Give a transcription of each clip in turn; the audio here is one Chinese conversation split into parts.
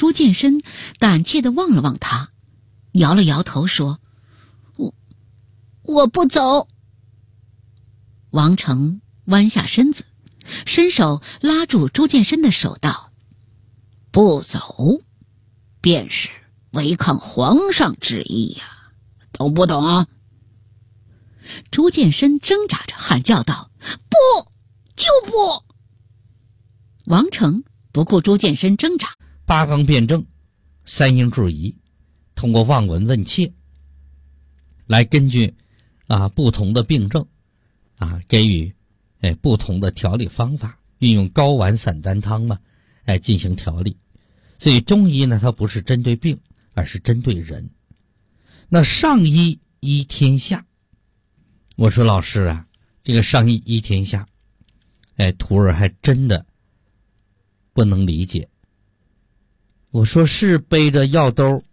朱见深胆怯地望了望他，摇了摇头说：“我不走。”王成弯下身子，伸手拉住朱见深的手道：“不走，便是违抗皇上旨意呀，懂不懂啊？”朱见深挣扎着喊叫道：“不，就不！”王成不顾朱见深挣扎， 八纲辩证，三应质疑，通过望闻问切来根据不同的病症给予不同的调理方法，运用睾丸散丹汤嘛进行调理。所以中医呢，它不是针对病，而是针对人。那上医医天下，我说老师啊，这个上医医天下，徒儿还真的不能理解。我说是背着药兜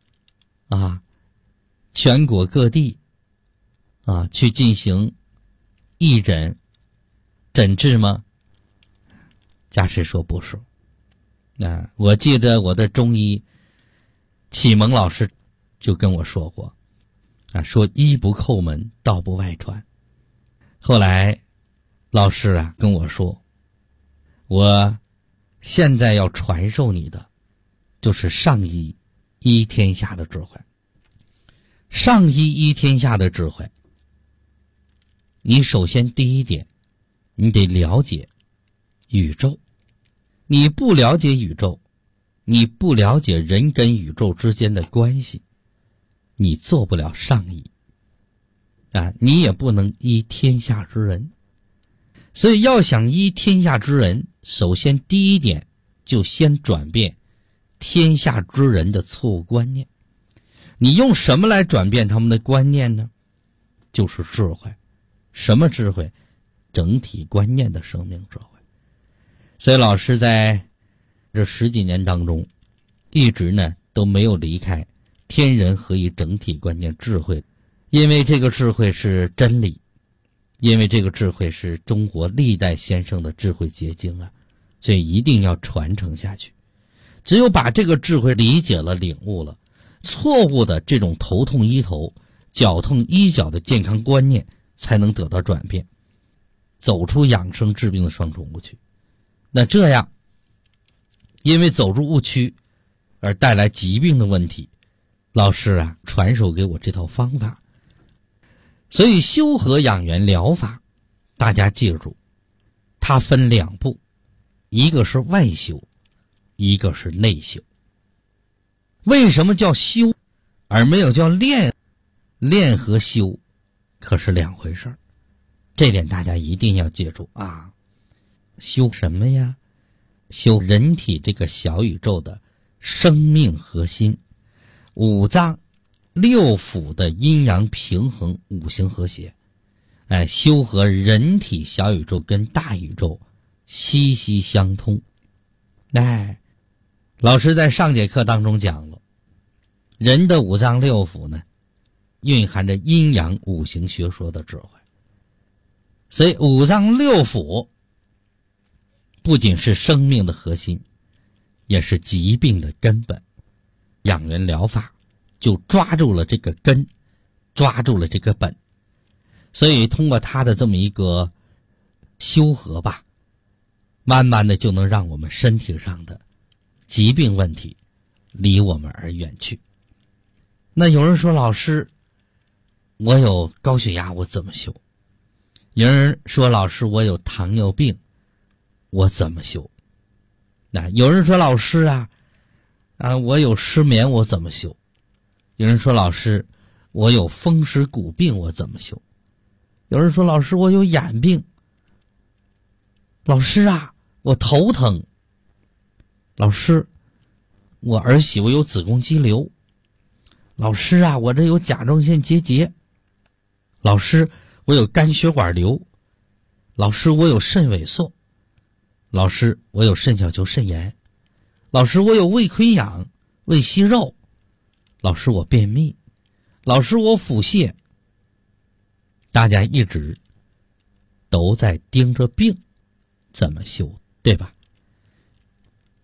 全国各地去进行义诊诊治吗？家师说不是。我记得我的中医启蒙老师就跟我说过说医不叩门，道不外传。后来老师跟我说，我现在要传授你的就是上医医天下的智慧。上医医天下的智慧，你首先第一点，你得了解宇宙。你不了解宇宙，你不了解人跟宇宙之间的关系，你做不了上医你也不能医天下之人。所以要想医天下之人，首先第一点就先转变天下之人的错误观念。你用什么来转变他们的观念呢？就是智慧。什么智慧？整体观念的生命智慧。所以老师在这10几年当中，一直呢都没有离开天人合一整体观念智慧，因为这个智慧是真理，因为这个智慧是中国历代先生的智慧结晶所以一定要传承下去。只有把这个智慧理解了、领悟了，错误的这种头痛医头、脚痛医脚的健康观念才能得到转变，走出养生治病的双重误区。那这样因为走入误区而带来疾病的问题，老师传授给我这套方法。所以修和养元疗法，大家记住，它分2步，一个是外修，一个是内修。为什么叫修而没有叫练？练和修可是2回事，这点大家一定要记住修什么呀？修人体这个小宇宙的生命核心，5脏6腑的阴阳平衡，5行和谐。修和人体小宇宙跟大宇宙息息相通。老师在上节课当中讲了，人的5脏6腑呢，蕴含着阴阳5行学说的智慧。所以5脏6腑不仅是生命的核心，也是疾病的根本。养元疗法就抓住了这个根，抓住了这个本。所以通过它的这么一个修和吧，慢慢的就能让我们身体上的疾病问题离我们而远去。那有人说，老师，我有高血压，我怎么修？有人说，老师，我有糖尿病，我怎么修？有人说，老师我有失眠，我怎么修？有人说，老师，我有风湿骨病，我怎么修？有人说，老师，我有眼病。老师我头疼。老师，我儿媳妇有子宫肌瘤。老师我这有甲状腺结节。老师，我有肝血管瘤。老师，我有肾萎缩。老师，我有肾小球肾炎。老师，我有胃溃疡、胃息肉。老师，我便秘。老师，我腹泻。大家一直都在盯着病怎么修，对吧？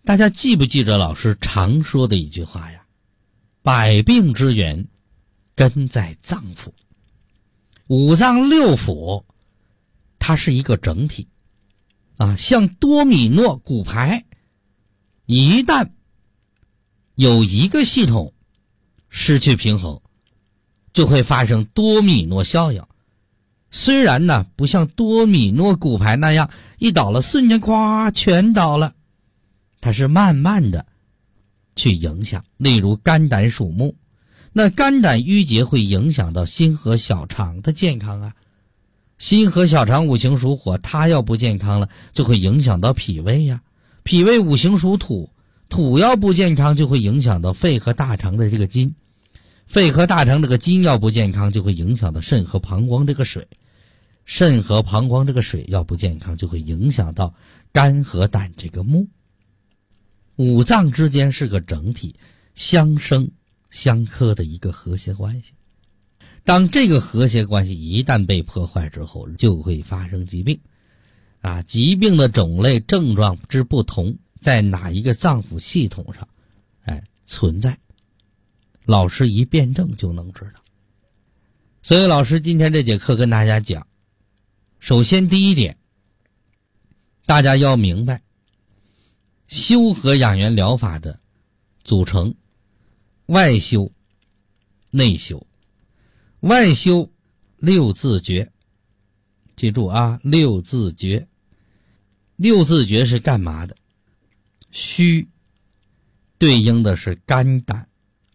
大家记不记着老师常说的一句话呀？百病之源根在脏腑。五脏六腑它是一个整体啊，像多米诺骨牌，一旦有一个系统失去平衡，就会发生多米诺效应。虽然呢不像多米诺骨牌那样一倒了瞬间咵全倒了，它是慢慢的去影响。例如肝胆属木，那肝胆郁结会影响到心和小肠的健康啊。心和小肠五行属火，它要不健康了就会影响到脾胃呀。脾胃五行属土，土要不健康就会影响到肺和大肠的这个筋，肺和大肠这个筋要不健康就会影响到肾和膀胱这个水，肾和膀胱这个水要不健康就会影响到肝和胆这个木。五脏之间是个整体，相生相克的一个和谐关系。当这个和谐关系一旦被破坏之后，就会发生疾病啊。疾病的种类症状之不同，在哪一个脏腑系统上存在，老师一辩证就能知道。所以老师今天这节课跟大家讲，首先第一点，大家要明白修和养元疗法的组成，外修内修。外修六字诀，记住啊，六字诀。六字诀是干嘛的？虚对应的是肝胆，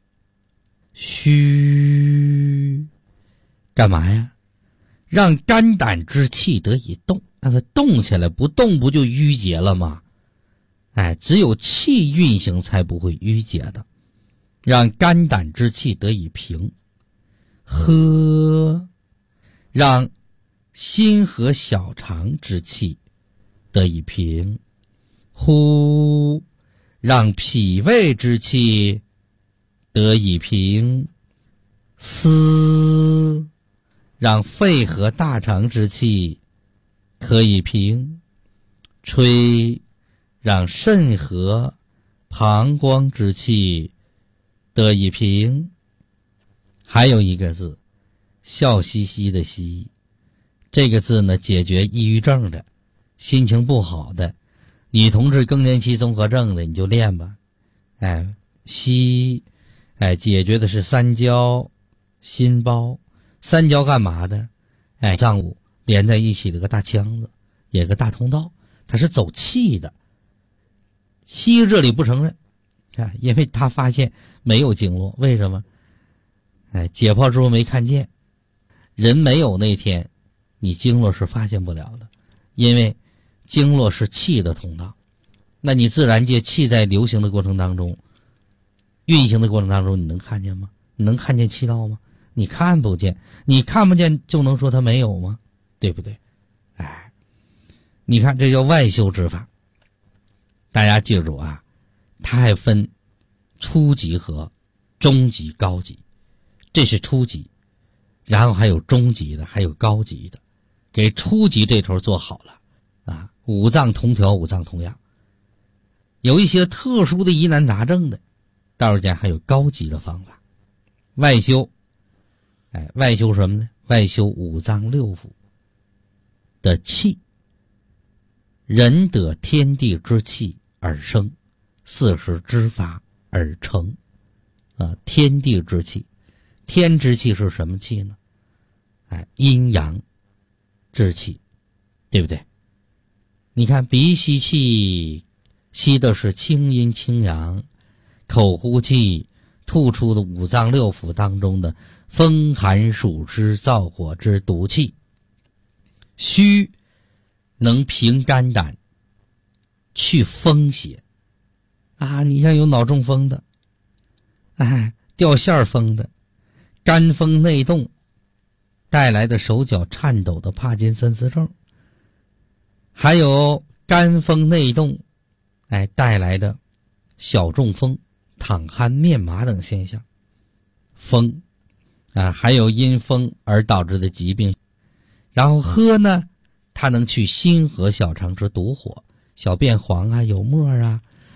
虚干嘛呀？让肝胆之气得以动，让它动起来，不动不就淤结了吗？只有气运行才不会淤结的，让肝胆之气得以平。喝，让心和小肠之气得以平。呼，让脾胃之气得以平。思，让肺和大肠之气可以平。吹，让肾和膀胱之气得以平。还有一个字，笑嘻嘻的嘻，这个字呢，解决抑郁症的，心情不好的，女同志更年期综合症的，你就练吧。嘻，解决的是三焦、心包。三焦干嘛的？脏腑连在一起的个大腔子，也个大通道，它是走气的。西医这里不承认，因为他发现没有经络，为什么？解剖之后没看见，人没有那天，你经络是发现不了的，因为经络是气的通道。那你自然界气在流行的过程当中，运行的过程当中，你能看见吗？你能看见气道吗？你看不见，你看不见就能说它没有吗？对不对？你看这叫外修之法。大家记住啊，它还分初级和中级、高级。这是初级，然后还有中级的，还有高级的。给初级这头做好了五脏同调，五脏同养。有一些特殊的疑难杂症的，道士家还有高级的方法。外修，外修什么呢？外修五脏六腑的气。人得天地之气而生，40之法而成。天地之气。天之气是什么气呢？阴阳之气，对不对？你看鼻吸气，吸的是清阴清阳；口呼气，吐出的五脏六腑当中的风寒暑湿燥火之毒气。虚能平肝胆，去风邪你像有脑中风的，掉线风的，肝风内动带来的手脚颤抖的帕金森氏症，还有肝风内动带来的小中风、淌汗、面麻等现象。风还有因风而导致的疾病。然后喝呢，它能去心和小肠之毒火，小便黄有沫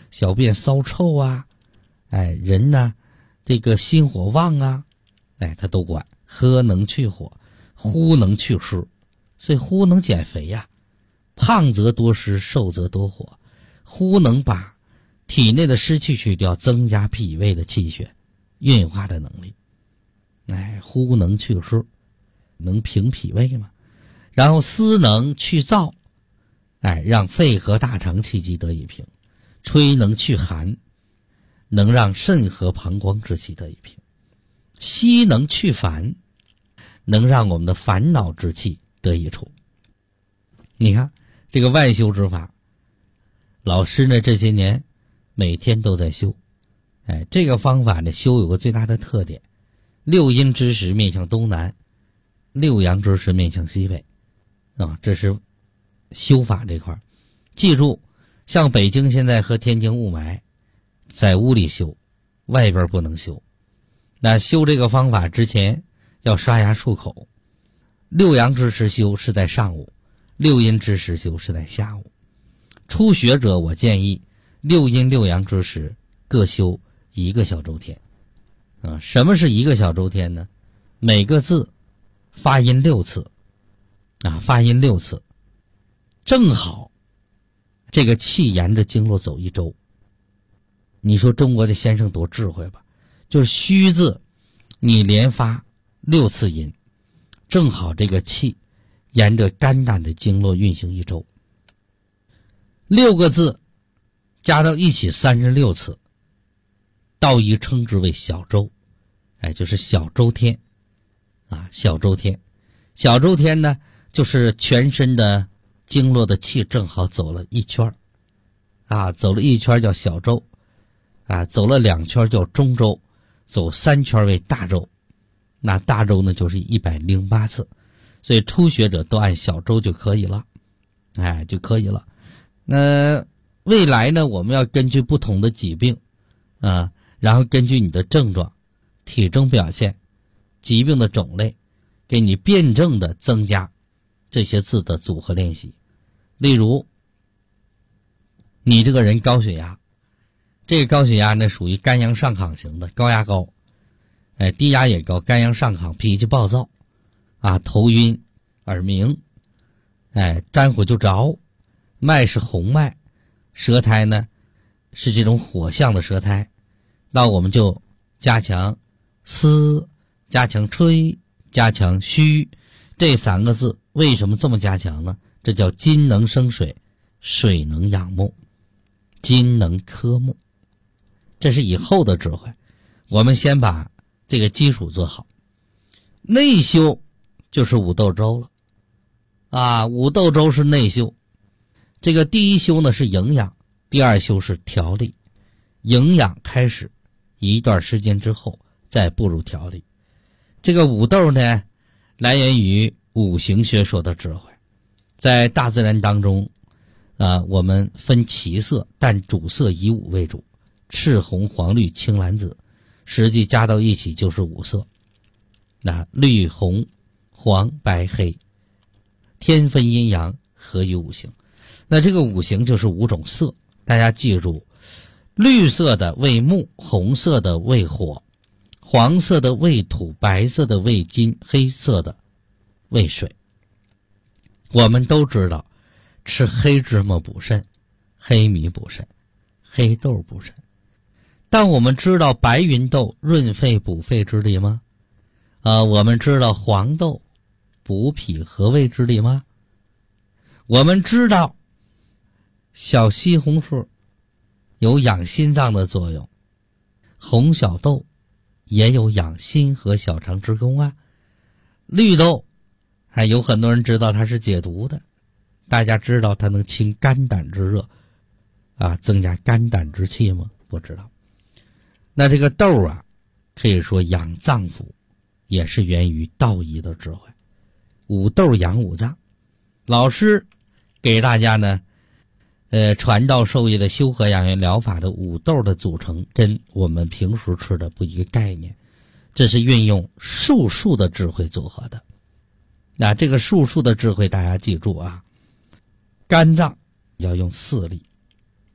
小便骚臭啊，人呢这个心火旺啊，他都管。喝能去火，呼能去湿，所以呼能减肥呀，胖则多湿，瘦则多火。呼能把体内的湿气去掉，增加脾胃的气血运化的能力。呼能去湿，能平脾胃嘛。然后思能去燥，让肺和大肠气机得以平。吹能去寒，能让肾和膀胱之气得以平。吸能去烦，能让我们的烦恼之气得以除。你看这个外修之法，老师呢这些年每天都在修。这个方法呢修有个最大的特点，六阴之时面向东南，六阳之时面向西北这是修法这块。记住，像北京现在和天津雾霾，在屋里修，外边不能修。那修这个方法之前要刷牙漱口。六阳之时修是在上午，六阴之时修是在下午。初学者我建议六阴六阳之时各修1个小周天。什么是1个小周天呢？每个字发音6次发音6次，正好这个气沿着经络走1周。你说中国的先生多智慧吧，就是虚字你连发6次音，正好这个气沿着肝胆的经络运行1周。6个字加到一起36次，道医称之为小周，就是小周天小周天。小周天呢，就是全身的经络的气正好走了1圈走了1圈叫小周走了2圈叫中周，走3圈为大周。那大周呢就是108次，所以初学者都按小周就可以了就可以了。那未来呢，我们要根据不同的疾病然后根据你的症状、体征表现、疾病的种类，给你辩证的增加这些字的组合练习。例如你这个人高血压，这个高血压呢属于肝阳上亢型的，高压高低压也高，肝阳上亢，脾气暴躁头晕耳鸣沾火就着，脉是红脉，舌苔呢是这种火象的舌苔。那我们就加强思，加强吹，加强虚，这3个字为什么这么加强呢？这叫金能生水，水能养木，金能克木。这是以后的智慧，我们先把这个基础做好。内修就是五斗周了五斗周是内修。这个第一修呢是营养，第二修是调理。营养开始一段时间之后再步入调理。这个五斗呢来源于五行学说的智慧。在大自然当中我们分其色，但主色以五为主，赤红黄绿青蓝紫，实际加到一起就是5色。那绿红黄白黑，天分阴阳，合于五行。那这个五行就是5种色，大家记住，绿色的为木，红色的为火，黄色的为土，白色的为金，黑色的为水。我们都知道吃黑芝麻补肾，黑米补肾，黑豆补肾，但我们知道白芸豆润肺补肺之力吗？我们知道黄豆补脾和胃之力吗？我们知道小西红柿有养心脏的作用，红小豆也有养心和小肠之功绿豆还有很多人知道它是解毒的，大家知道它能清肝胆之热增加肝胆之气吗？不知道。那这个豆可以说养脏腑，也是源于道医的智慧。五豆养五脏，老师给大家呢传道授业的修和养元疗法的五豆的组成跟我们平时吃的不一个概念，这是运用术数的智慧组合的。那这个术数的智慧大家记住肝脏要用4粒，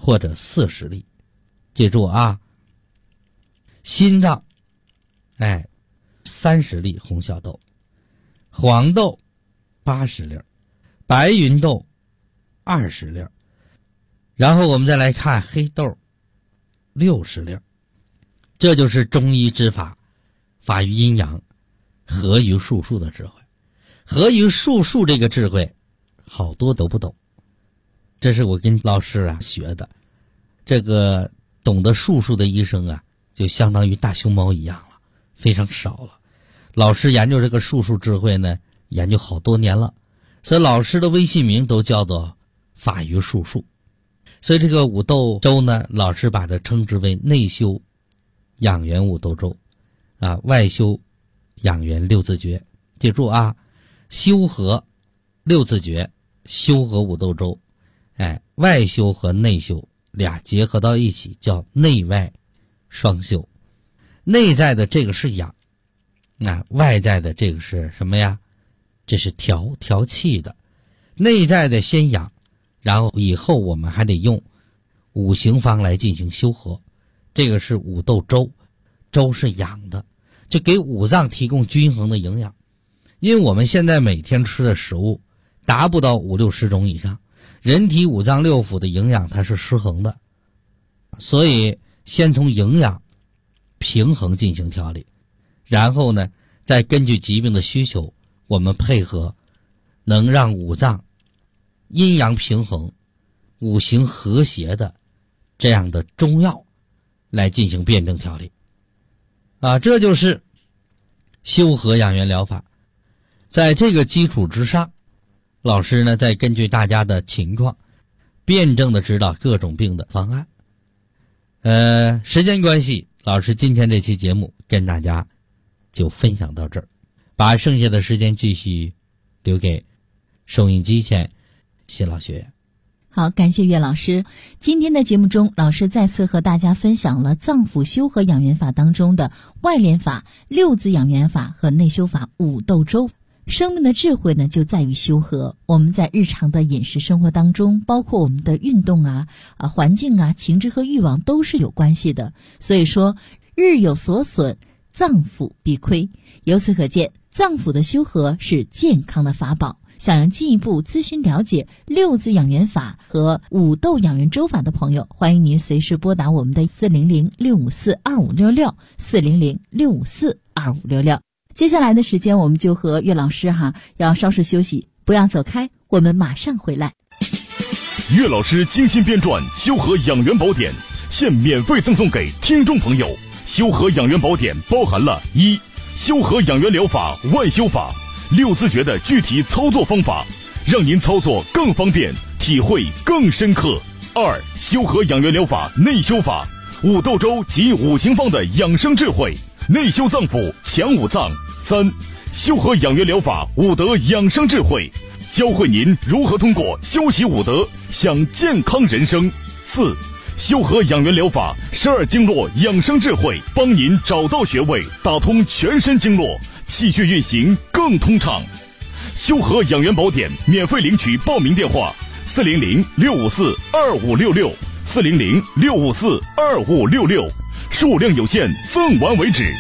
或者40粒。记住啊，心脏30粒红小豆，黄豆80粒，白芸豆20粒，然后我们再来看黑豆60粒。这就是中医之法，法于阴阳，合于术数的智慧。合于术数这个智慧好多都不懂，这是我跟老师学的。这个懂得术数的医生就相当于大熊猫一样了，非常少了。老师研究这个术数智慧呢，研究好多年了，所以老师的微信名都叫做法于术数。所以这个五豆粥呢，老师把它称之为内修养元五豆粥外修养元六字诀。记住啊，修和六字诀，修和五豆粥，外修和内修俩结合到一起叫内外双修。内在的这个是养，外在的这个是什么呀？这是调气的。内在的先养，然后以后我们还得用五行方来进行修和。这个是五豆粥，粥是养的，就给五脏提供均衡的营养。因为我们现在每天吃的食物达不到5、60种以上，人体五脏六腑的营养它是失衡的，所以先从营养平衡进行调理，然后呢再根据疾病的需求，我们配合能让五脏阴阳平衡、五行和谐的这样的中药来进行辩证调理这就是修和养元疗法。在这个基础之上，老师呢再根据大家的情况辩证的指导各种病的方案。时间关系，老师今天这期节目跟大家就分享到这儿，把剩下的时间继续留给收音机前新老学员。 好，感谢岳老师。今天的节目中，老师再次和大家分享了脏腑修和养元法当中的外练法、六字养元法和内修法五豆粥。生命的智慧呢，就在于修和。我们在日常的饮食生活当中，包括我们的运动环境情志和欲望都是有关系的。所以说，日有所损，脏腑必亏。由此可见，脏腑的修和是健康的法宝。想要进一步咨询了解六字养元法和五豆养元粥法的朋友，欢迎您随时拨打我们的400-654-2566 400-654-2566。接下来的时间，我们就和岳老师要稍事休息，不要走开，我们马上回来。 岳老师精心编撰《修和养元宝典》，现免费赠送给听众朋友。《修和养元宝典》包含了1、修和养元疗法外修法6字诀的具体操作方法，让您操作更方便，体会更深刻。2、修和养元疗法内修法五豆粥及五行方的养生智慧，内修脏腑，强五脏。3、修和养元疗法五德养生智慧，教会您如何通过修习五德享健康人生。4、修和养元疗法12经络养生智慧，帮您找到穴位，打通全身经络，气血运行更通畅。修和养元宝典免费领取报名电话400-654-2566 400-654-2566，数量有限，赠完为止。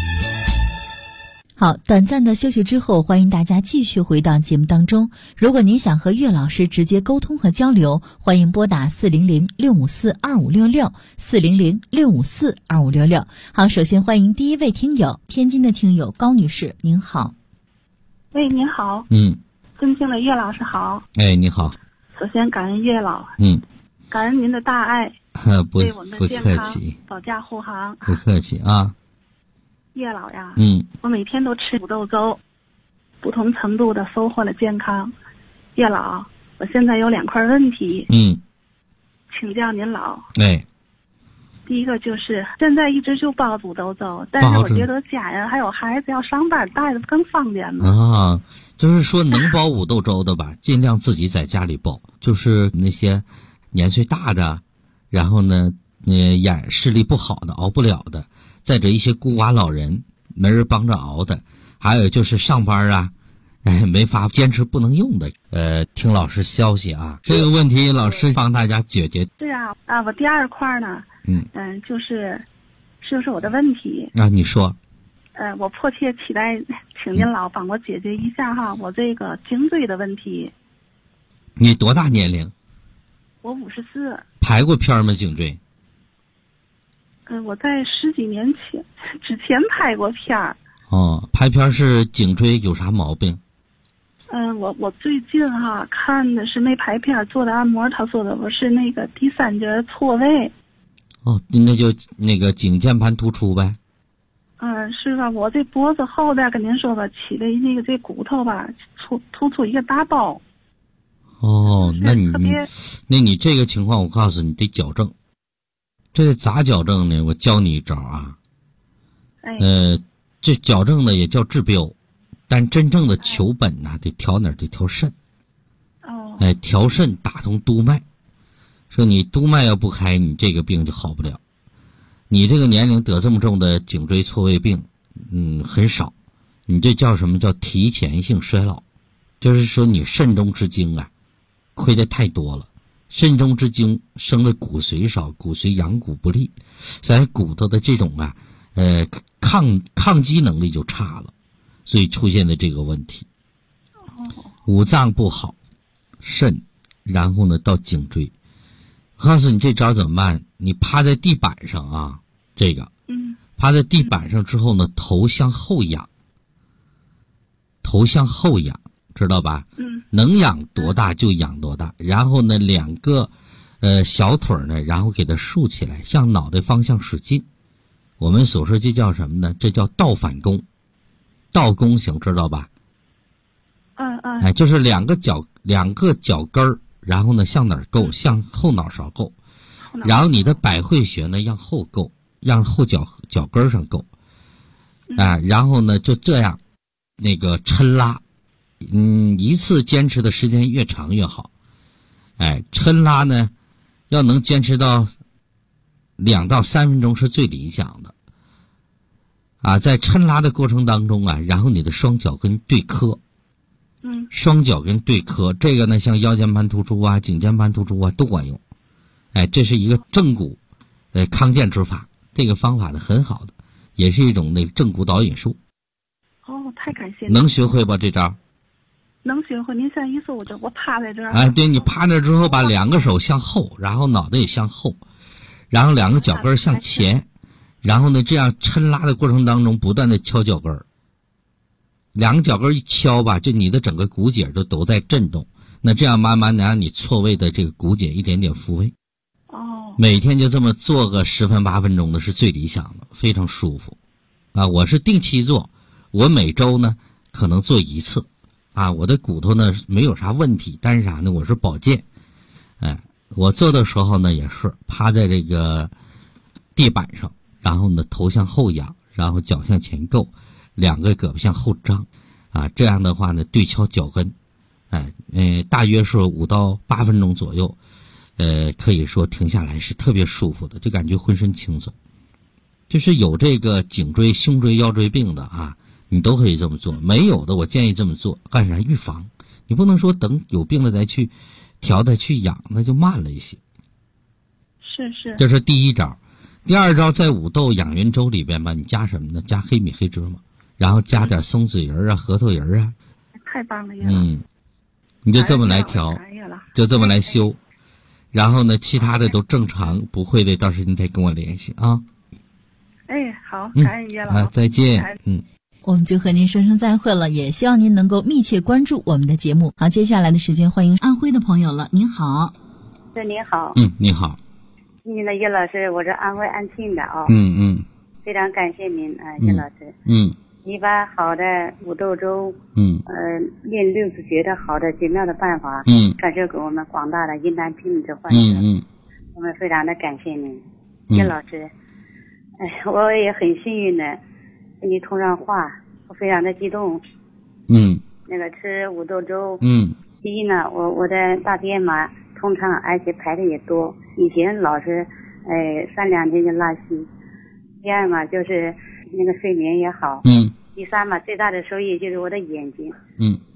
好，短暂的休息之后，欢迎大家继续回到节目当中。如果您想和岳老师直接沟通和交流，欢迎拨打400-654-2566 400-654-2566。好，首先欢迎第一位听友，天津的听友高女士，您好。 喂，您好。尊敬的岳老师好。 你好。 首先感恩岳老。感恩您的大爱，对我们的健康保驾护航。 不客气啊。 岳老呀，我每天都吃五豆粥，不同程度的收获了健康。岳老，我现在有2块问题，请教您老。第一个就是现在一直就煲五豆粥，但是我觉得家人还有孩子要上班带的更方便了。 就是说能煲五豆粥的吧，尽量自己在家里煲。就是那些年岁大的，然后呢，眼视力不好的，熬不了的。再者一些孤寡老人没人帮着熬的，还有就是上班没法坚持不能用的。听老师消息啊，这个问题老师帮大家解决。 对啊，我第二块呢，就是我的问题。 你说。 我迫切期待请您老帮我解决一下哈，我这个颈椎的问题。 你多大年龄？ 我54。 拍过片吗？颈椎？ 我在10几年之前拍过片儿。 拍片是颈椎有啥毛病？ 我最近看的是那拍片做的按摩，他说的我是那个第3节错位。 那就那个颈键盘突出呗。 是吧？我这脖子后边跟您说吧，起的那个这骨头吧，突出一个大包。 那你这个情况，我告诉你得矫正。这咋矫正呢？我教你一招啊。这矫正呢也叫治标，但真正的求本呢，得调哪儿？得调肾。调肾打通督脉。说你督脉要不开，你这个病就好不了。你这个年龄得这么重的颈椎错位病，很少。你这叫什么？叫提前性衰老，就是说你肾中之精亏得太多了。肾中之精生的骨髓少，骨髓养骨不利，在骨头的这种抗击能力就差了，所以出现的这个问题。五脏不好，肾，然后呢到颈椎。我告诉你这招怎么办？你趴在地板上趴在地板上之后呢，头向后仰，知道吧？能仰多大就仰多大，然后呢2个小腿呢，然后给它竖起来，向脑袋方向使劲。我们所说这叫什么呢？这叫倒反弓，倒弓形，知道吧？就是两个脚跟儿，然后呢向哪儿够？向后脑勺够，然后你的百会穴呢让后够，让后脚跟上够，然后呢就这样那个抻拉，一次坚持的时间越长越好。抻拉呢要能坚持到2到3分钟是最理想的。在抻拉的过程当中然后你的双脚跟对磕。双脚跟对磕，这个呢像腰间盘突出颈键盘突出都管用。这是一个正骨康健之法，这个方法呢很好的，也是一种那个正骨导引术。 太感谢您。 能学会吧这招？ 能学会。您现在一说我趴在这儿。 对，你趴那之后把2个手向后，然后脑袋也向后，然后2个脚跟向前，然后呢这样抻拉的过程当中不断的敲脚跟，2个脚跟一敲吧，就你的整个骨节都在震动，那这样慢慢的让你错位的这个骨节一点点复位。每天就这么做个10分8分钟的是最理想的，非常舒服。我是定期做，我每周呢可能做1次。我的骨头呢没有啥问题，但是啥呢？我是保健。我做的时候呢也是趴在这个地板上，然后呢头向后仰，然后脚向前够，2个胳膊向后张，这样的话呢对敲脚跟，大约是5到8分钟左右，可以说停下来是特别舒服的，就感觉浑身轻松。就是有这个颈椎、胸椎、腰椎病的你都可以这么做，没有的我建议这么做，干啥？预防。你不能说等有病了再去调再去养，那就慢了一些。 是。 这是第一招。第二招，在五豆养元粥里边吧，你加什么呢？加黑米、黑芝麻，然后加点松子仁核桃仁太棒了。 你就这么来调，就这么来修，然后呢其他的都正常，不会的到时候你再跟我联系啊。 好，感恩叶老。 再见。 我们就和您说声再会了，也希望您能够密切关注我们的节目。好，接下来的时间欢迎安徽的朋友了。您好。 您好。 你好。 叶老师，我是安徽安庆的非常感谢您叶老师。你把好的五豆粥练6字诀的好的绝妙的办法传授给我们广大的疑难病者患者。我们非常的感谢您叶老师。我也很幸运的跟你通上话，我非常的激动。那个吃五豆粥第一呢，我的大便嘛通畅，而且排的也多，以前老是3、2天就拉稀。第二嘛就是那个睡眠也好。第三嘛最大的收益就是我的眼睛。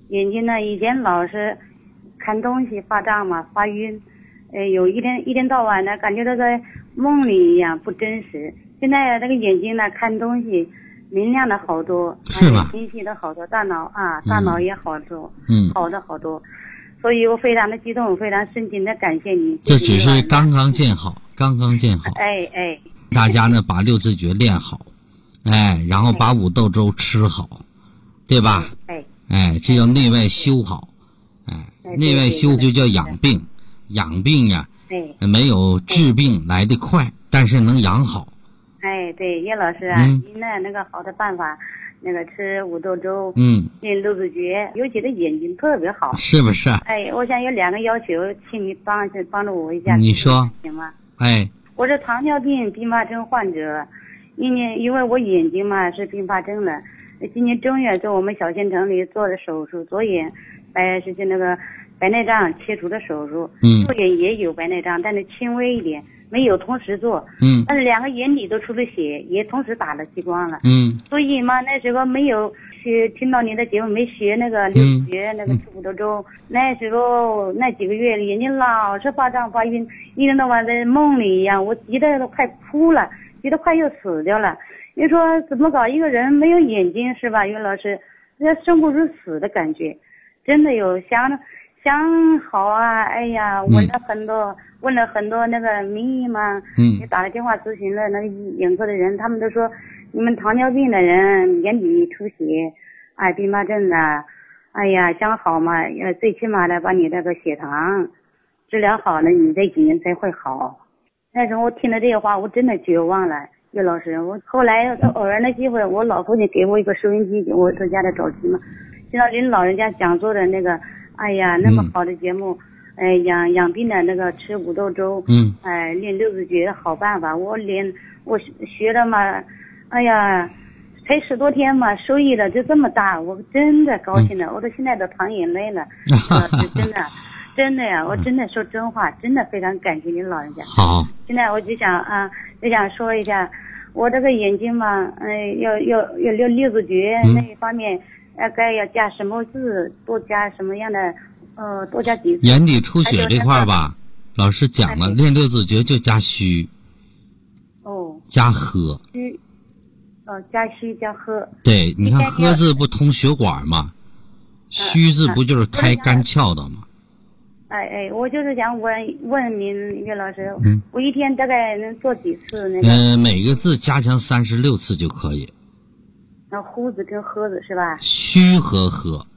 眼睛呢以前老是看东西发胀嘛，发晕，有一天到晚呢感觉到在梦里一样不真实。现在这个眼睛呢看东西明亮的好多， 是吧？ 清晰的好多，大脑也好多，好的好多。所以我非常的激动，非常深情的感谢你。 这只是刚刚建好。 哎， 大家呢把六字诀练好，然后把五豆粥吃好，对吧？这叫内外修好，内外修就叫养病，养病呀，没有治病来得快，但是能养好。 对，叶老师啊，您的那个好的办法，那个吃五豆粥，练六字诀，尤其是眼睛特别好， 是不是？ 我想有2个要求，请你帮助我一下， 你说行吗？ 我是糖尿病并发症患者，因为我眼睛嘛是并发症的，今年正月在我们小县城里做的手术，左眼是那个白内障切除的手术，右眼也有白内障，但是轻微一点，没有同时做，但是2个眼底都出了血，也同时打了激光了，所以嘛那时候没有听到您的节目，没学那个六字诀那个吃五豆粥，那时候那几个月眼睛老是发胀发晕，一天到晚在梦里一样，我急得都快哭了，急得快要死掉了。你说怎么搞？一个人没有眼睛是吧，岳老师，那生不如死的感觉，真的有想好啊！哎呀，问了很多那个名医嘛，也打了电话咨询了那个眼科的人，他们都说你们糖尿病的人眼底出血，并发症的，哎呀，想好嘛，最起码的把你那个血糖治疗好了，你的眼睛才会好。那时候我听了这些话，我真的绝望了。岳老师，我后来偶然的机会，我老父亲给我一个收音机，我在家里找机嘛，听到您老人家讲座的那个，哎呀，那么好的节目，养病的那个吃五豆粥，练六字诀好办法，我学了嘛，哎呀，才10多天嘛，收益了就这么大，我真的高兴了，我都现在都淌眼泪了，真的呀，我真的说真话，真的非常感谢您老人家。 好， 现在我就想说一下，我这个眼睛嘛，要六字诀那一方面，该要加什么字，多加什么样的，多加几字。 眼底出血这块吧，老师讲了，练六字诀就加虚，加喝， 加虚加喝。 对，你看喝字不通血管嘛，虚字不就是开肝窍的吗？ 我就是想问您岳老师，我一天大概能做几次那个？ 每个字加强36次就可以。 那呼字跟喝字是吧？ 虚和喝。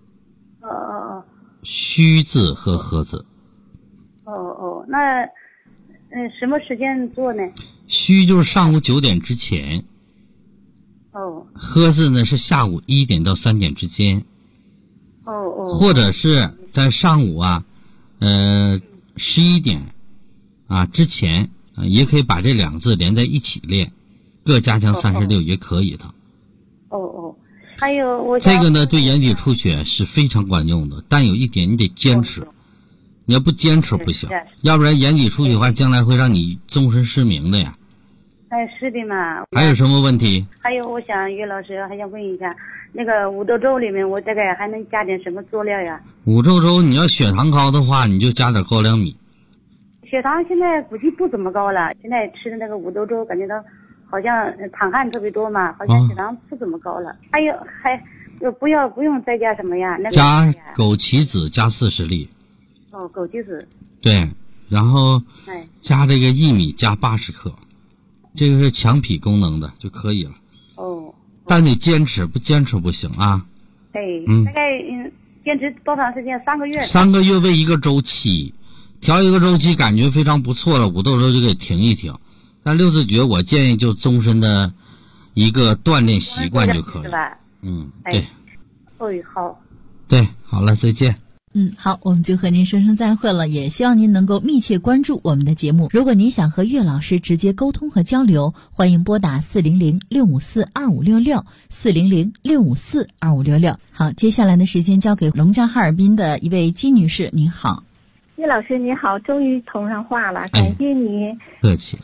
虚字和喝字。 那什么时间做呢？ 虚就是上午9点之前。喝字呢是下午1点到3点之间。或者是在上午11点之前也可以把这2个字连在一起练，各加强36也可以的。 还有这个呢对眼底出血是非常管用的，但有一点你得坚持，你要不坚持不行，要不然眼底出血的话将来会让你终身失明的呀。 是的嘛。 还有什么问题？ 还有我想岳老师还想问一下，那个五豆粥里面我大概还能加点什么佐料呀？ 五豆粥你要血糖高的话，你就加点高粱米。 血糖现在估计不怎么高了，现在吃的那个五豆粥感觉到好像淌汗特别多嘛，好像血糖不怎么高了。不用再加什么呀？那个加枸杞子加40粒。 枸杞子。对， 然后加这个薏米加80克，这个是强脾功能的就可以了。但你坚持，不坚持不行啊。 大概坚持多长时间？3个月。 3个月为一个周期，调一个周期感觉非常不错了，五豆粥就给停一停。但六字诀我建议就终身的一个锻炼习惯就可以。对。 好。 对，好了，再见。 好，我们就和您说声再会了，也希望您能够密切关注我们的节目。如果您想和岳老师直接沟通和交流，欢迎拨打400-654-2566 400-654-2566。好，接下来的时间交给龙江哈尔滨的一位金女士，您好。 岳老师你好，终于通上话了，感谢你。 客气啊。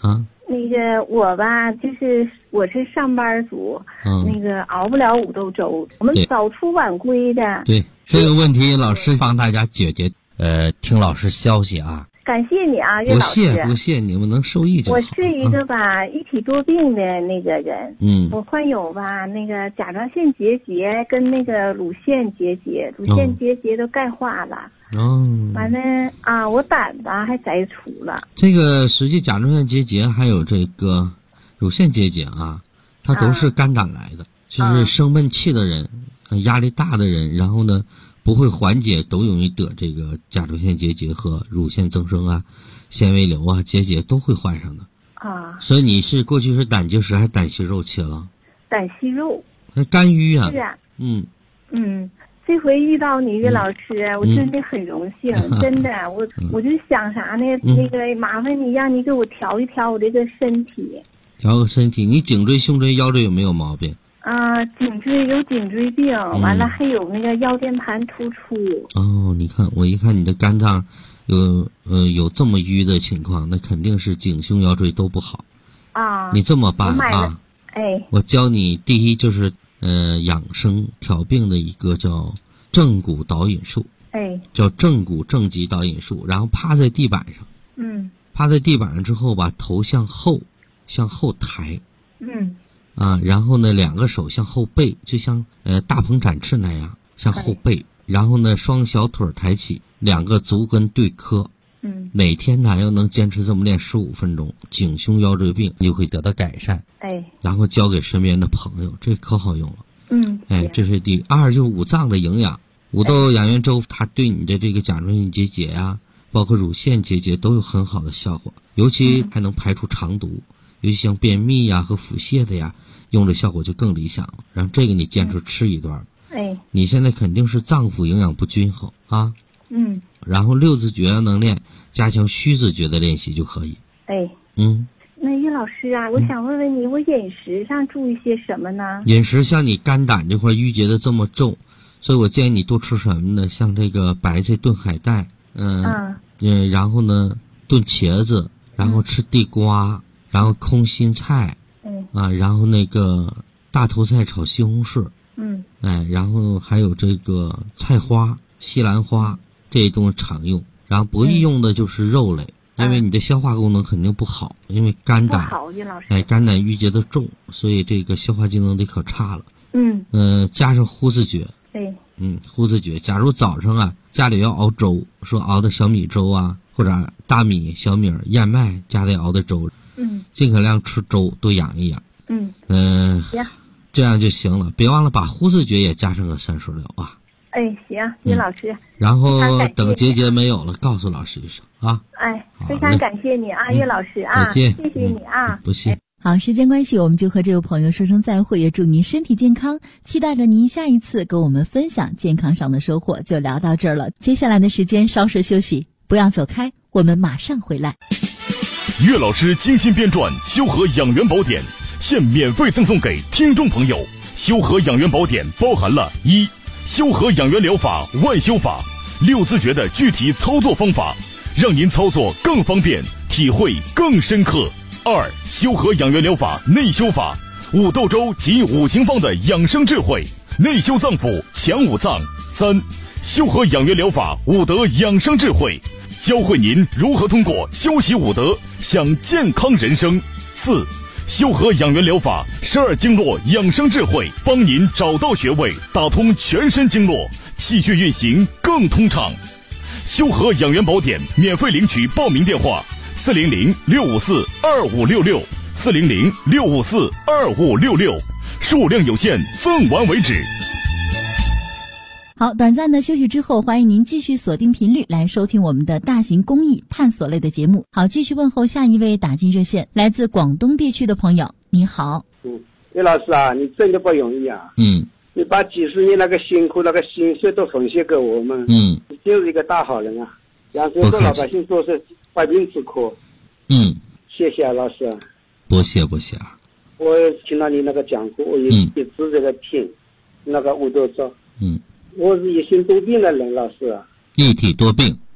那个我吧，就是我是上班族，那个熬不了5豆粥，我们早出晚归的。 对这个问题，老师帮大家解决。听老师消息啊。 感谢你啊，岳老师。 不谢，你们能受益就好。 我是一个一体多病的那个人。我患有那个甲状腺结节跟那个乳腺结节，乳腺结节都钙化了。完了我胆吧还摘除了。 这个实际甲状腺结节还有这个乳腺结节啊，它都是肝胆来的，就是生闷气的人、压力大的人，然后呢不会缓解，都容易得这个甲状腺结节和乳腺增生啊、纤维瘤啊、结节都会患上的。所以你是过去是胆结石还是胆息肉切了？ 胆息肉。 那肝郁啊。 是啊。这回遇到你岳老师，我真的很荣幸，真的，我就想啥呢？那个麻烦你，让你给我调一调我这个身体。 调个身体，你颈椎、胸椎、腰椎有没有毛病？ 颈椎有颈椎病，完了还有那个腰间盘突出。 你看，我一看你的肝脏有这么淤的情况，那肯定是颈胸腰椎都不好。你这么办啊？我教你，第一就是养生调病的一个叫正骨导引术。叫正骨正极导引术，然后趴在地板上。趴在地板上之后，把头向后抬。然后呢，2个手向后背，就像大鹏展翅那样向后背，然后呢双小腿抬起，2个足跟对磕。每天呢要能坚持这么练15分钟，颈胸腰椎病就会得到改善。然后交给身边的朋友，这可好用了。这是第二，就是五脏的营养。五豆养元粥它对你的这个甲状腺结节呀，包括乳腺结节都有很好的效果，尤其还能排除肠毒，尤其像便秘呀和腹泻的呀，用的效果就更理想了。然后这个你坚持吃一段。你现在肯定是脏腑营养不均衡啊。然后6字诀能练，加强虚字诀的练习就可以。 那岳老师啊，我想问问你，我饮食上注意些什么呢？ 饮食像你肝胆这块淤结的这么重，所以我建议你多吃什么呢？像这个白菜炖海带，然后呢炖茄子，然后吃地瓜，然后空心菜，然后那个大头菜炒西红柿，然后还有这个菜花、西兰花，这些东西常用。然后不宜用的就是肉类，因为你的消化功能肯定不好，因为肝胆肝胆郁结的重，所以这个消化机能得可差了。加上呼字诀。呼字诀，假如早上啊家里要熬粥，说熬的小米粥啊，或者大米、小米、燕麦加在熬的粥，尽可量吃粥，多养一养。这样就行了，别忘了把呼字诀也加上个316啊。 行，岳老师。 然后等结节没有了，告诉老师一声啊。 非常感谢你啊，岳老师啊， 再见， 谢谢你啊， 不谢。 好，时间关系，我们就和这位朋友说声再会，也祝您身体健康，期待着您下一次跟我们分享健康上的收获。就聊到这儿了，接下来的时间稍事休息，不要走开，我们马上回来。 岳老师精心编撰修和养元宝典，现免费赠送给听众朋友。修和养元宝典包含了1修和养元疗法万修法，6字诀的具体操作方法，让您操作更方便，体会更深刻。2修和养元疗法内修法，5豆粥及5行方的养生智慧，内修脏腑，强5脏。3修和养元疗法5德养生智慧，教会您如何通过修习5德享健康人生。4修和养元疗法12经络养生智慧，帮您找到穴位，打通全身经络，气血运行更通畅。修和养元宝典免费领取报名电话400-654-2566 400-654-2566，数量有限，赠完为止。 好，短暂的休息之后，欢迎您继续锁定频率来收听我们的大型公益探索类的节目。好，继续问候下一位打进热线，来自广东地区的朋友，你好。 岳老师啊，你真的不容易啊。你把几十年那个辛苦、那个心血都奉献给我们。你就是一个大好人啊，养生做老百姓做事，百病之苦。谢谢啊，老师。 不谢啊。 我听到你那个讲课，我也一直这个听那个5豆粥。我是一心多病的人，老师。 一体多病。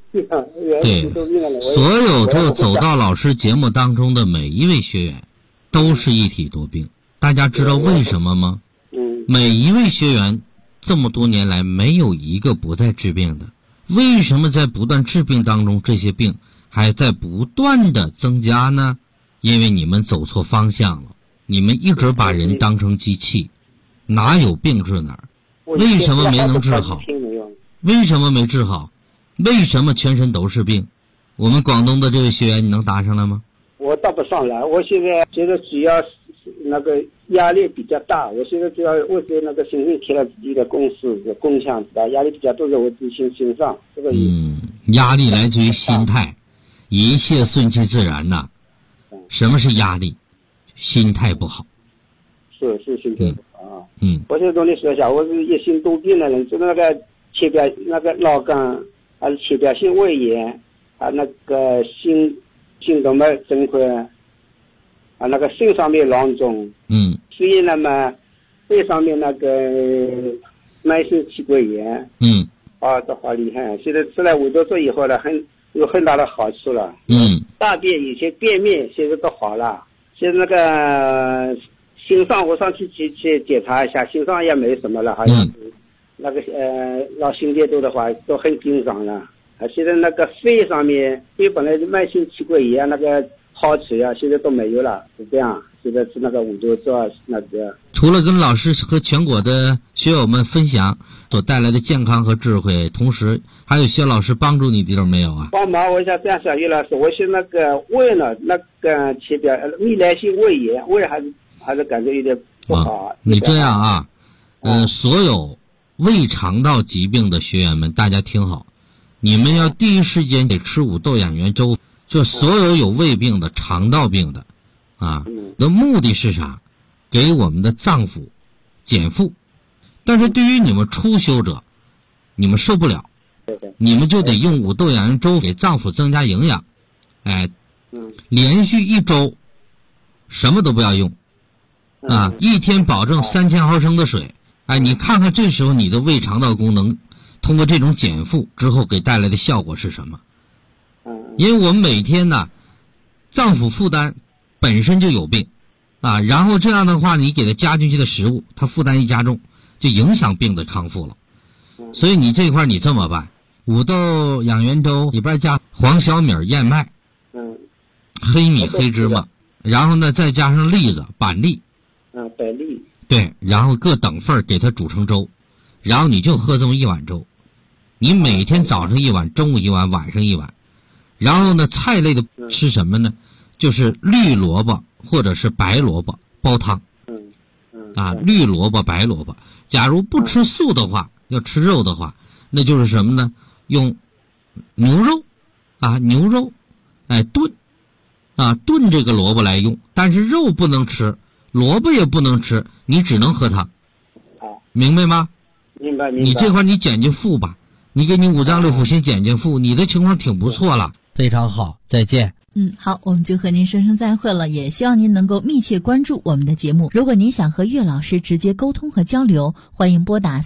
对，所有就走到老师节目当中的每一位学员都是一体多病，大家知道为什么吗？每一位学员这么多年来没有一个不在治病的，为什么在不断治病当中这些病还在不断的增加呢？因为你们走错方向了，你们一直把人当成机器，哪有病治哪儿？为什么没能治好？为什么没治好？为什么全身都是病？我们广东的这位学员，你能答上来吗？ 我答不上来，我现在觉得主要那个压力比较大，我现在主要我是那个身上贴了自己的公司的工厂，压力比较多在我自己身上，这个压力来自于心态，一切顺其自然呐。什么是压力？心态不好。 是心态不好啊。我先跟你说一下，我是一心多病的人，就那个前边那个脑干，还是前边性胃炎，还那个心动脉增宽，啊那个肾上面囊肿，所以那么肺上面那个慢性气管炎，这好厉害。现在吃了5多做以后呢，有很大的好处了。大便有些便秘现在都好了。现在那个心脏我上去检查一下，心脏也没什么了，好像那个老心电图的话都很正常了。现在那个肺上面，肺本来慢性气管炎那个好处呀，现在都没有了，是这样。现在是那个5多做那个。 除了跟老师和全国的学友们分享所带来的健康和智慧，同时还有薛老师帮助你的地方没有啊？ 帮忙，我想这样想，岳老师，我是那个胃呢，那个前边逆来性胃炎，胃还是感觉有点不好。 你这样啊，所有胃肠道疾病的学员们，大家听好，你们要第一时间得吃5豆养元粥。就所有胃病的、肠道病的，的目的是啥？给我们的脏腑减负。但是对于你们初修者，你们受不了，你们就得用5豆养元粥给脏腑增加营养。连续1周什么都不要用，一天保证3000毫升的水。你看看这时候你的胃肠道功能通过这种减负之后给带来的效果是什么？因为我们每天呢，脏腑负担本身就有病，然后这样的话，你给它加进去的食物，它负担一加重，就影响病的康复了。所以你这块你这么办，5豆养元粥里边加黄小米、燕麦，黑米、黑芝麻，然后呢再加上栗子、板栗， 板栗， 对，然后各等份给它煮成粥，然后你就喝这么1碗粥，你每天早上1碗，中午1碗，晚上1碗。然后呢，菜类的吃什么呢？就是绿萝卜或者是白萝卜煲汤。绿萝卜、白萝卜。假如不吃素的话，要吃肉的话，那就是什么呢？用牛肉，炖这个萝卜来用。但是肉不能吃，萝卜也不能吃，你只能喝汤。明白吗？ 明白。 你这块你减减负吧，你给你5脏6腑先减减负，你的情况挺不错了。非常好，再见。 好，我们就和您说声再会了，也希望您能够密切关注我们的节目。如果您想和岳老师直接沟通和交流，欢迎拨打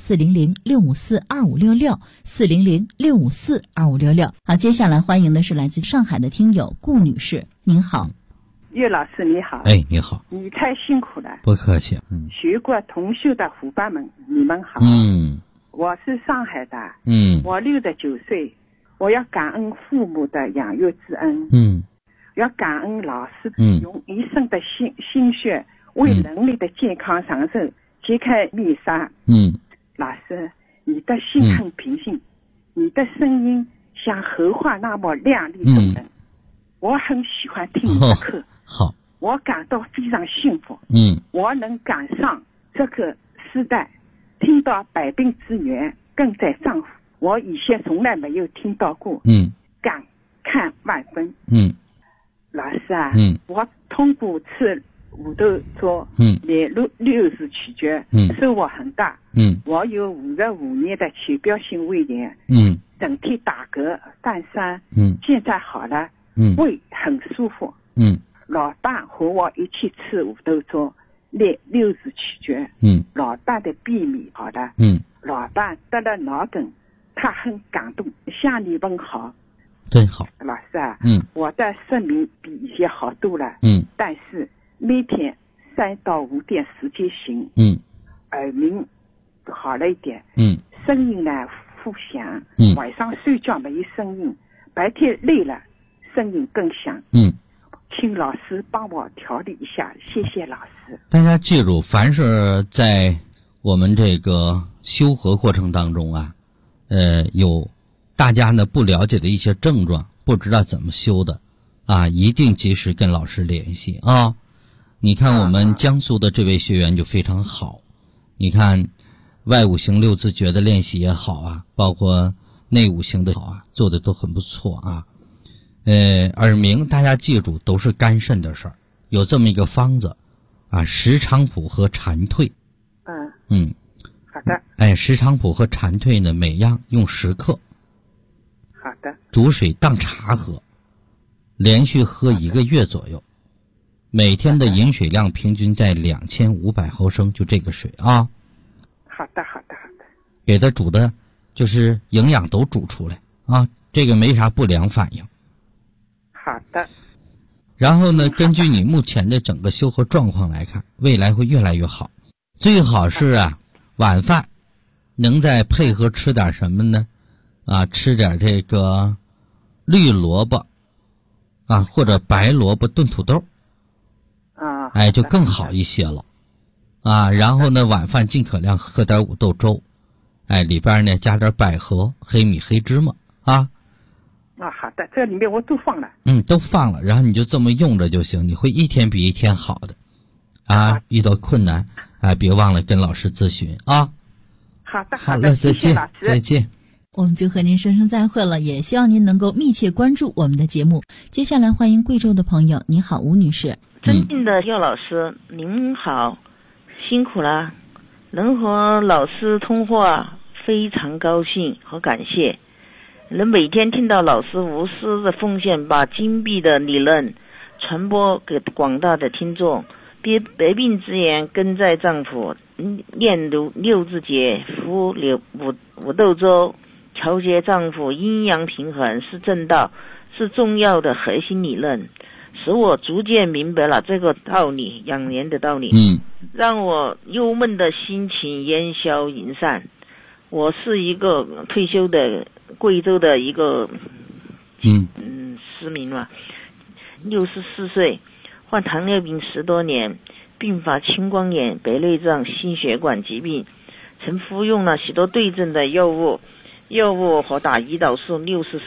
400-654-2566，400-654-2566。好，接下来欢迎的是来自上海的听友顾女士，您好。 岳老师你好。 你好。 你太辛苦了。 不客气。 学过同修的伙伴们，你们好。我是上海的。我69岁。我要感恩父母的养育之恩，要感恩老师用一生的心血为人类的健康长寿揭开密纱。老师，你的心很平静，你的声音像荷花那么亮丽动人，我很喜欢听你的课。 好， 我感到非常幸福。我能赶上这个时代，听到百病之源更在丈夫。我以前从来没有听到过，感慨万分。老师啊，我通过吃5豆粥，连60取决，收获很大。我有55年的浅表性胃炎，整天打嗝、蛋酸，现在好了，胃很舒服。老大和我一起吃5豆粥，连60取决，老大的便秘好了，老大得了脑梗。他很感动，向你问好。 真好。 老师啊，我的睡眠比以前好多了，但是每天3到5点时间醒，耳鸣好了一点，声音呢复响，晚上睡觉没有声音，白天累了声音更响，请老师帮我调理一下，谢谢老师。 大家记住，凡是在我们这个修和过程当中啊，有大家呢不了解的一些症状，不知道怎么修的啊，一定及时跟老师联系啊。你看我们江苏的这位学员就非常好，你看外五行6字诀的练习也好啊，包括内五行的好啊，做的都很不错啊。耳鸣大家记住都是肝肾的事儿，有这么一个方子啊，石菖蒲和蝉蜕。 好的。 石菖蒲和蝉蜕呢，每样用10克。 好的。 煮水当茶喝，连续喝1个月左右，每天的饮水量平均在2500毫升，就这个水啊。 好的。 给它煮的，就是营养都煮出来啊，这个没啥不良反应。 好的。 然后呢，根据你目前的整个修和状况来看，未来会越来越好。最好是啊，晚饭能再配合吃点什么呢？吃点这个绿萝卜啊，或者白萝卜炖土豆就更好一些了啊。然后呢，晚饭尽可量喝点五豆粥，里边呢加点百合、黑米、黑芝麻啊。 好的，这里面我都放了。 都放了，然后你就这么用着就行，你会一天比一天好的啊。遇到困难别忘了跟老师咨询啊。 好的， 再见，再见。 我们就和您说声再会了，也希望您能够密切关注我们的节目。接下来欢迎贵州的朋友，你好，吴女士。 尊敬的叶老师，您好，辛苦了，能和老师通话非常高兴和感谢，能每天听到老师无私的奉献，把精辟的理论传播给广大的听众。百病之源根在脏腑，练6字诀，服五豆粥，调节脏腑阴阳平衡是正道，是重要的核心理论，使我逐渐明白了这个道理，养颜的道理，让我忧闷的心情烟消云散。我是一个退休的贵州的一个市民嘛，64岁，患糖尿病10多年，并发青光眼、白内障、心血管疾病，曾服用了许多对症的药物和打胰岛素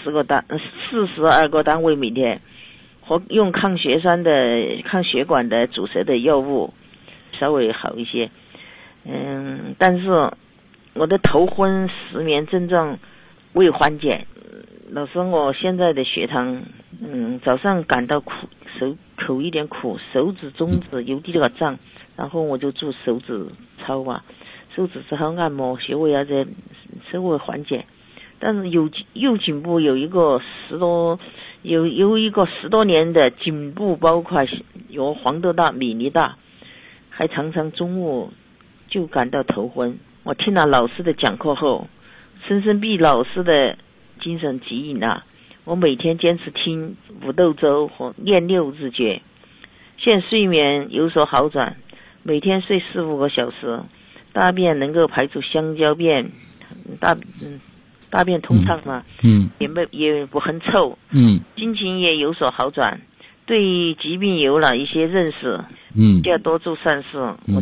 42个单位每天，和用抗血管的阻塞的药物，稍微好一些。但是我的头昏失眠症状未缓解。老师，我现在的血糖，早上感到苦，口有点苦，手指、中指有点个胀，然后我就做手指操手指操按摩，穴位在稍微缓解。但是右颈部有一个10多年的颈部包块有黄豆大、米粒大，还常常中午就感到头昏。我听了老师的讲课后，深深被老师的精神吸引了。我每天坚持听五豆粥和练6字诀，现睡眠有所好转，每天睡4-5个小时，大便能够排出香蕉便，大便通畅嘛，也不很臭，心情也有所好转，对疾病有了一些认识，要多做善事。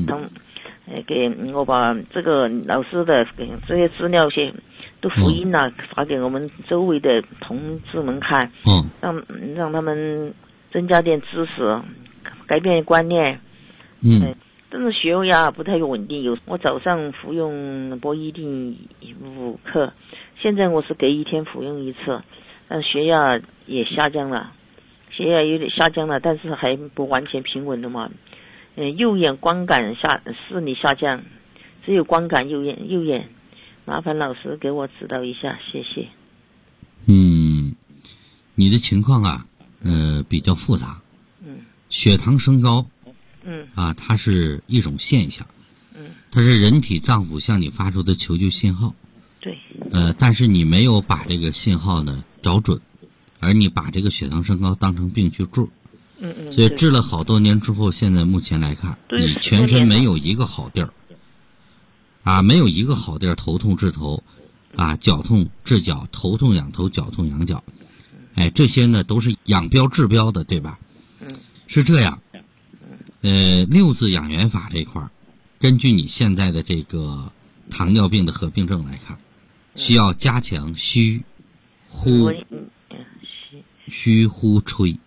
我把这个老师的这些资料都福音了，发给我们周围的同志们看，让他们增加点知识，改变观念。但是血压不太稳定，我早上服用波伊定5克，现在我是隔1天服用1次，但血压也下降了，有点下降了，但是还不完全平稳的嘛。右眼光感视力下降，只有光感右眼，麻烦老师给我指导一下，谢谢。 你的情况比较复杂，血糖升高，它是一种现象，它是人体脏腑向你发出的求救信号， 对， 但是你没有把这个信号呢找准， 而你把这个血糖升高当成病去治。所以治了好多年之后，现在目前来看，你全身没有一个好地儿，没有一个好地儿，头痛治头，脚痛治脚，头痛养头，脚痛养脚，这些呢都是养标治标的，对吧？是这样。六字养元法这块儿，根据你现在的这个糖尿病的合并症来看，需要加强虚呼吹。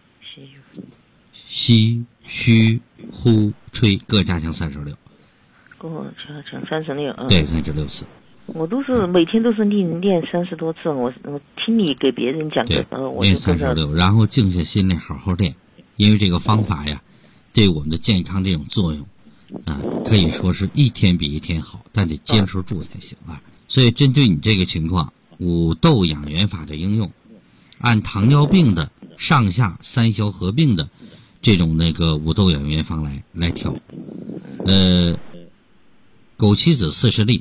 虚呼吹各加强36， 各加强36， 对，36次。 我都是每天都是练30多次，我听你给别人讲的，我练36，然后静下心来好好练，因为这个方法呀，对我们的健康这种作用可以说是一天比一天好，但得坚持住才行啊。所以针对你这个情况，五豆养元法的应用，按糖尿病的上下3消合并的这种那个五豆养元方来调。枸杞子40粒，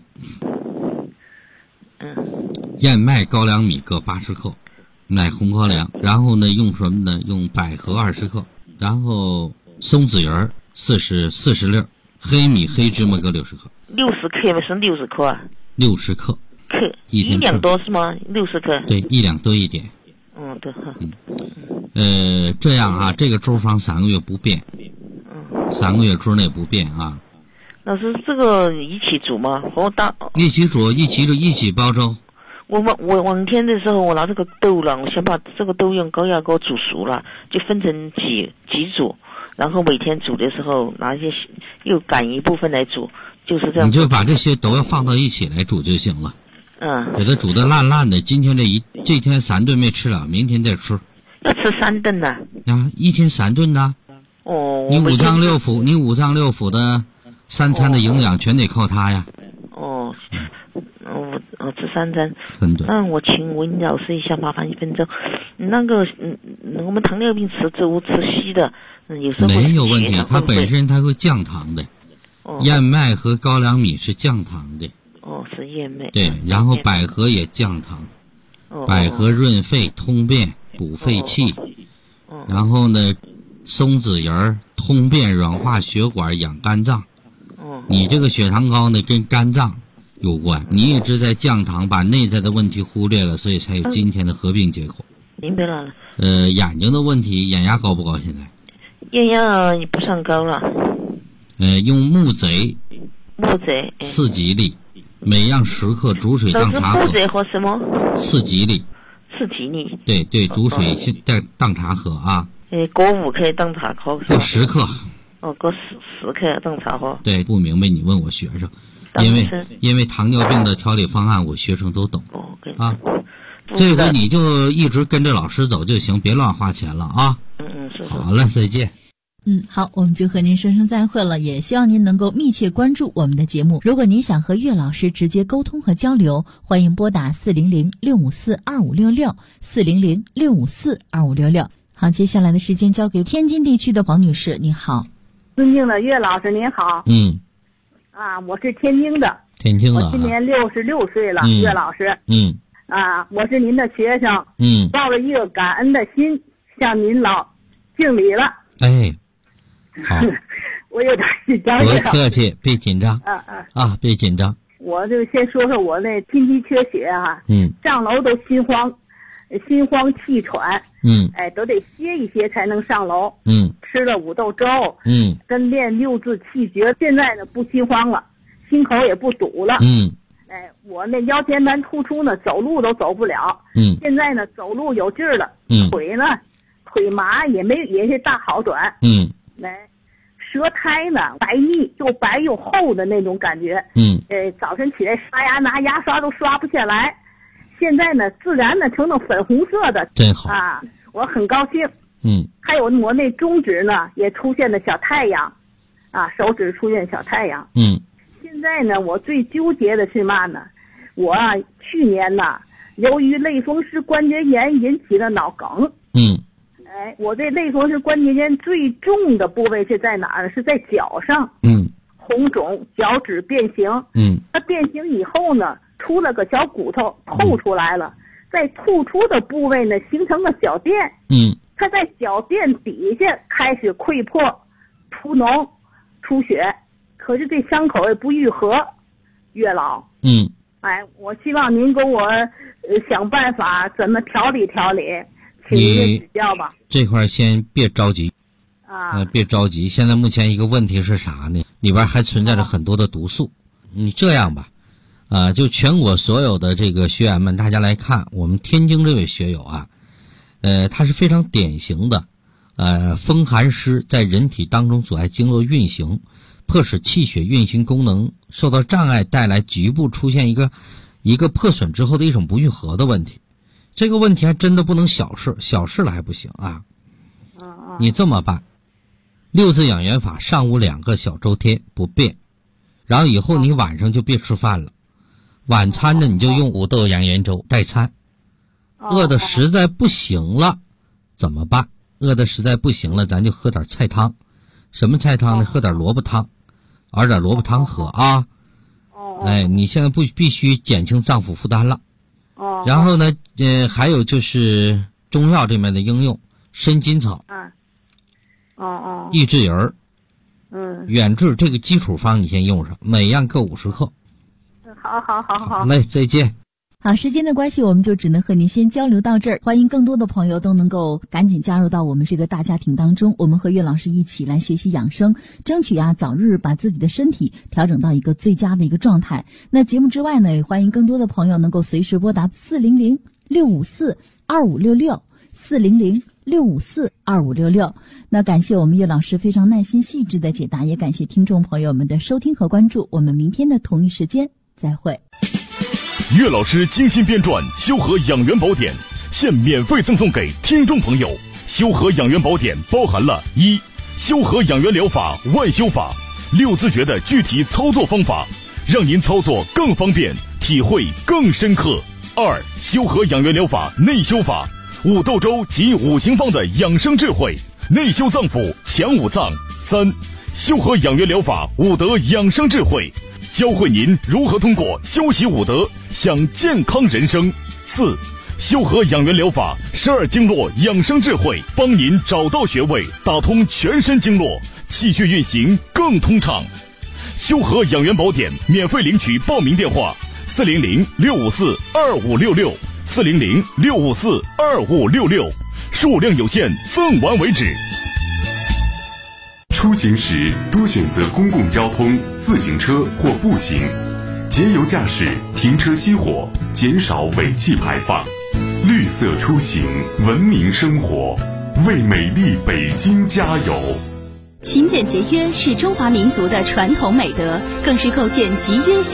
燕麦、高粱米各80克，奶红高粱，然后呢用什么呢？用百合20克，然后松子仁40粒，黑米黑芝麻各60克。 60克吗？是60克啊 ？60克。 1两多是吗？60克。 对，1两多一点。 对哈。 这样这个粥方3个月不变，3个月之内不变啊。 老师，这个一起煮吗？ 一起煮，一起煲粥。 我往天的时候，我拿这个豆了，我先把这个豆用高压锅煮熟了，就分成几煮，然后每天煮的时候拿一些又赶一部分来煮，就是这样。 你就把这些都要放到一起来煮就行了。给它煮得烂烂的。今天这天3顿没吃了，明天再吃。 要吃3顿呢？ 一天3顿呢。你五脏六腑的3餐的营养全得靠它呀。 我吃3餐。我请问老师一下，麻烦1分钟。那个我们糖尿病吃粥吃稀的，有时候没有问题，它本身它会降糖的。燕麦和高粱米是降糖的。 是燕麦。 对，然后百合也降糖。百合润肺通便补肺气。然后呢，松子仁通便软化血管养肝脏。你这个血糖高呢跟肝脏有关，你一直在降糖，把内在的问题忽略了，所以才有今天的合并结果。 明白了。 眼睛的问题，眼压高不高？现在眼压不算高了。 用木贼4吉利，每样10克，煮水当茶喝。 木贼和什么 ？4吉利。 4吉利。 对，煮水当茶喝啊。 各5克当茶喝。 各10克。 各10克当茶喝。 对，不明白你问我学生，因为糖尿病的调理方案我学生都懂这回你就一直跟着老师走就行，别乱花钱了啊。 是。 好了，再见。 好，我们就和您说声再会了，也希望您能够密切关注我们的节目。如果您想和岳老师直接沟通和交流，欢迎拨打400-654-2566 400-654-2566。好，接下来的时间交给天津地区的黄女士，你好。 尊敬的岳老师您好。我是天津的。我今年66岁了，岳老师。我是您的学生。抱着一个感恩的心向您老敬礼了。 好。 我有点紧张。 别客气，别紧张。别紧张。 我就先说说我那心肌缺血上楼都心慌气喘。都得歇一歇才能上楼。吃了五豆粥。跟练6字气诀，现在呢不心慌了，心口也不堵了。我那腰间盘突出呢，走路都走不了。现在呢走路有劲儿了。腿麻也是大好转。舌苔呢白腻，又白又厚的那种感觉。早晨起来刷牙拿牙刷都刷不下来，现在呢自然呢成了粉红色的。 真好我很高兴。还有我那中指呢也出现了小太阳，手指出现小太阳。现在呢我最纠结的是嘛呢？我去年呢由于类风湿关节炎引起的脑梗。我这类风湿关节炎最重的部位是在哪儿？是在脚上。红肿，脚趾变形。它变形以后呢，出了个小骨头透出来了， 在突出的部位呢形成个小便，它在小便底下开始溃破、出脓、出血，可是这伤口也不愈合。月老，我希望您给我想办法怎么调理调理，请您指教吧。 这块先别着急别着急。现在目前一个问题是啥呢？里边还存在着很多的毒素。你这样吧，就全国所有的这个学员们，大家来看，我们天津这位学友他是非常典型的，风寒湿在人体当中阻碍经络运行，迫使气血运行功能受到障碍，带来局部出现一个破损之后的一种不愈合的问题。这个问题还真的不能小事了还不行啊。你这么办，6字养元法，上午2个小周天不变，然后以后你晚上就别吃饭了，晚餐呢你就用五豆养元粥代餐。饿的实在不行了怎么办？饿的实在不行了，咱就喝点菜汤。什么菜汤呢？喝点萝卜汤，熬点萝卜汤喝啊。你现在必须减轻脏腑负担了。然后呢，还有就是中药这边的应用，参筋草，益智仁儿，远志这个基础方你先用上，每样各50克。好嘞，再见。 好，时间的关系，我们就只能和您先交流到这儿。欢迎更多的朋友都能够赶紧加入到我们这个大家庭当中，我们和岳老师一起来学习养生，争取早日把自己的身体调整到一个最佳的一个状态。那节目之外呢，也欢迎更多的朋友能够随时拨打400-654-2566，400-654-2566。那感谢我们岳老师非常耐心细致的解答，也感谢听众朋友们的收听和关注。我们明天的同一时间再会。 岳老师精心编撰修和养元宝典，现免费赠送给听众朋友。修和养元宝典包含了1. 修和养元疗法万修法，6字诀的具体操作方法，让您操作更方便，体会更深刻。2. 修和养元疗法内修法，5豆粥及5行方的养生智慧，内修脏腑，强5脏。3. 修和养元疗法5德养生智慧，教会您如何通过修习5德享健康人生。4. 修和养元疗法12经络养生智慧，帮您找到穴位，打通全身经络，气血运行更通畅。修和养元宝典免费领取报名电话：400-654-2566，400-654-2566，数量有限，赠完为止。 出行时多选择公共交通、自行车或步行，节油驾驶，停车熄火，减少尾气排放。绿色出行，文明生活，为美丽北京加油。 勤俭节约是中华民族的传统美德，更是构建集约